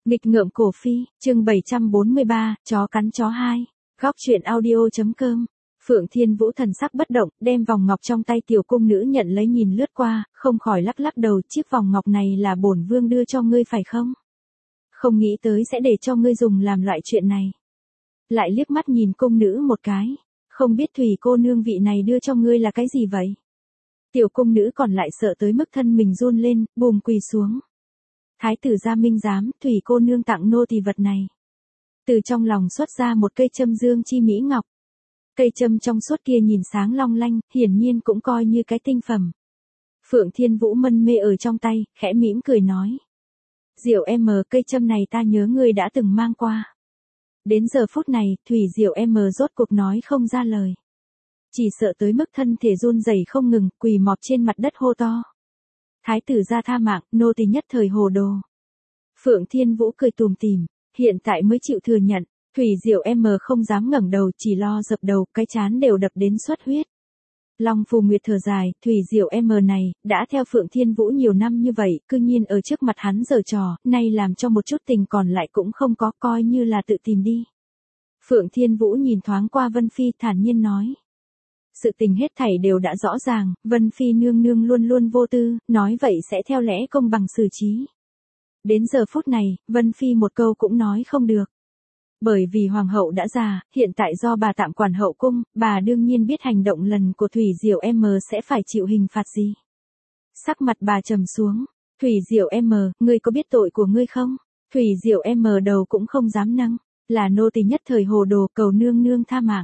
Nghịch ngợm cổ phi, chương 743, chó cắn chó 2. Góc truyện audio.com. Phượng Thiên Vũ thần sắc bất động, đem vòng ngọc trong tay tiểu cung nữ nhận lấy nhìn lướt qua, không khỏi lắc lắc đầu, chiếc vòng ngọc này là bổn vương đưa cho ngươi phải không? Không nghĩ tới sẽ để cho ngươi dùng làm loại chuyện này. Lại liếc mắt nhìn cung nữ một cái, không biết Thủy cô nương vị này đưa cho ngươi là cái gì vậy? Tiểu cung nữ còn lại sợ tới mức thân mình run lên, bùm quỳ xuống. Thái tử gia minh giám, Thủy cô nương tặng nô tỳ vật này. Từ trong lòng xuất ra một cây châm dương chi mỹ ngọc. Cây châm trong suốt kia nhìn sáng long lanh, hiển nhiên cũng coi như cái tinh phẩm. Phượng Thiên Vũ mân mê ở trong tay, khẽ mỉm cười nói. Diệu em, cây châm này ta nhớ ngươi đã từng mang qua. Đến giờ phút này, Thủy Diệu em rốt cuộc nói không ra lời. Chỉ sợ tới mức thân thể run rẩy không ngừng, quỳ mọp trên mặt đất hô to. Thái tử gia tha mạng, nô tỳ nhất thời hồ đồ. Phượng Thiên Vũ cười tủm tỉm, hiện tại mới chịu thừa nhận. Thủy Diệu em không dám ngẩng đầu, chỉ lo dập đầu, cái trán đều đập đến xuất huyết. Long Phù Nguyệt thở dài, Thủy Diệu em này, đã theo Phượng Thiên Vũ nhiều năm như vậy, cư nhiên ở trước mặt hắn giở trò, nay làm cho một chút tình còn lại cũng không có, coi như là tự tìm đi. Phượng Thiên Vũ nhìn thoáng qua Vân Phi thản nhiên nói. Sự tình hết thảy đều đã rõ ràng, Vân Phi nương nương luôn luôn vô tư, nói vậy sẽ theo lẽ công bằng xử trí. Đến giờ phút này, Vân Phi một câu cũng nói không được. Bởi vì hoàng hậu đã già, hiện tại do bà tạm quản hậu cung, bà đương nhiên biết hành động lần của Thủy Diệu em sẽ phải chịu hình phạt gì. Sắc mặt bà trầm xuống, Thủy Diệu em, ngươi có biết tội của ngươi không? Thủy Diệu em đầu cũng không dám nâng, là nô tỳ nhất thời hồ đồ, cầu nương nương tha mạng.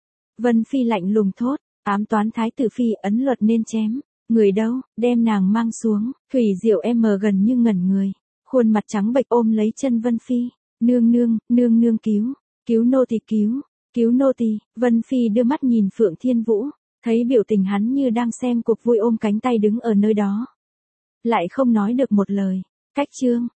Vân Phi lạnh lùng thốt, ám toán thái tử phi, ấn luật nên chém. Người đâu, đem nàng mang xuống. Thủy Diệu em gần như ngẩn người, khuôn mặt trắng bệch ôm lấy chân Vân Phi. Nương nương cứu nô tỳ, cứu nô tỳ. Vân Phi đưa mắt nhìn Phượng Thiên Vũ, thấy biểu tình hắn như đang xem cuộc vui, ôm cánh tay đứng ở nơi đó. Lại không nói được một lời. Cách chương,